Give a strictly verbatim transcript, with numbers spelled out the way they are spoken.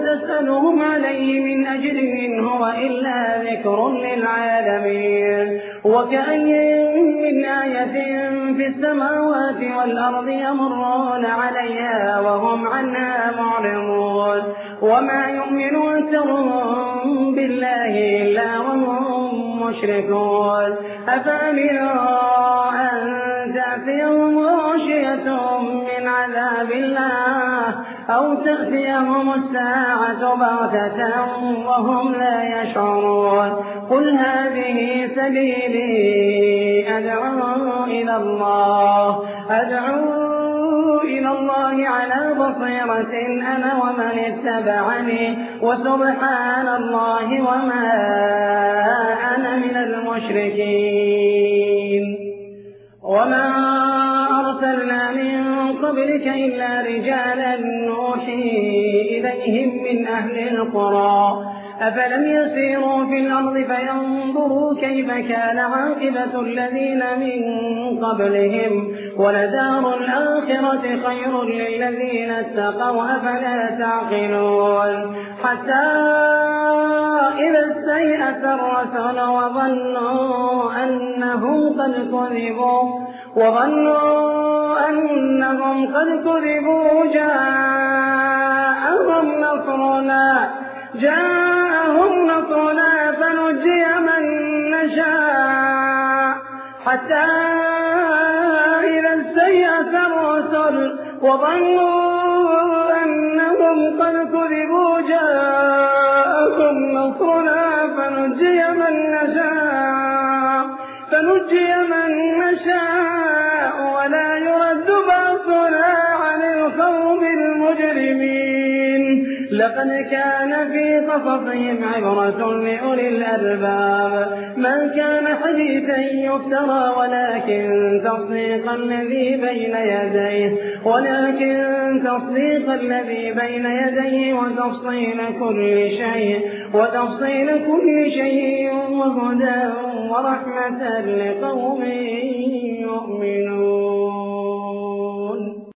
تسألهم عليه من أجر إن هو إلا ذكر للعالمين. وكأي من آية في السماوات والأرض يمرون عليها وهم عنها معرضون وما يؤمن أكثرهم بالله إلا وهم مشركون. أفأمنوا أن تأتيهم غاشية من عذاب الله أو تأتيهم الساعة بغتة وهم لا يشعرون. قل هذه سبيلي أدعو إلى الله أدعو إلى الله على بصيرة أنا ومن اتبعني وسبحان الله وما أنا من المشركين. وما أرسلنا من قبلك إلا رجالا نوحي إليهم من أهل القرى أفلم يسيروا في الأرض فينظروا كيف كان عاقبة الذين من قبلهم ولدار الآخرة خير للذين اتقوا أفلا تعقلون. حتى إذا استيأس الرسل وظنوا أنهم قد كذبوا وظنوا أنهم قد كذبوا جاءهم نصرنا جاءهم نصرنا فنجي من نشاء حتى إذا استيأس الرسل وظنوا أنهم قد كذبوا جاءهم نصرنا فنجي من نشاء فنجي من نشاء ولا يرد بأسنا عن القوم المجرمين. لقد كان في قصصهم عبرة لأولي الألباب ما كان حديثا يفترى ولكن تصديق الذي بين يديه ولكن تصديق الذي بين يديه وتفصيل كل شيء وتفصيل كل شيء وهدى ورحمة لقوم يؤمنون.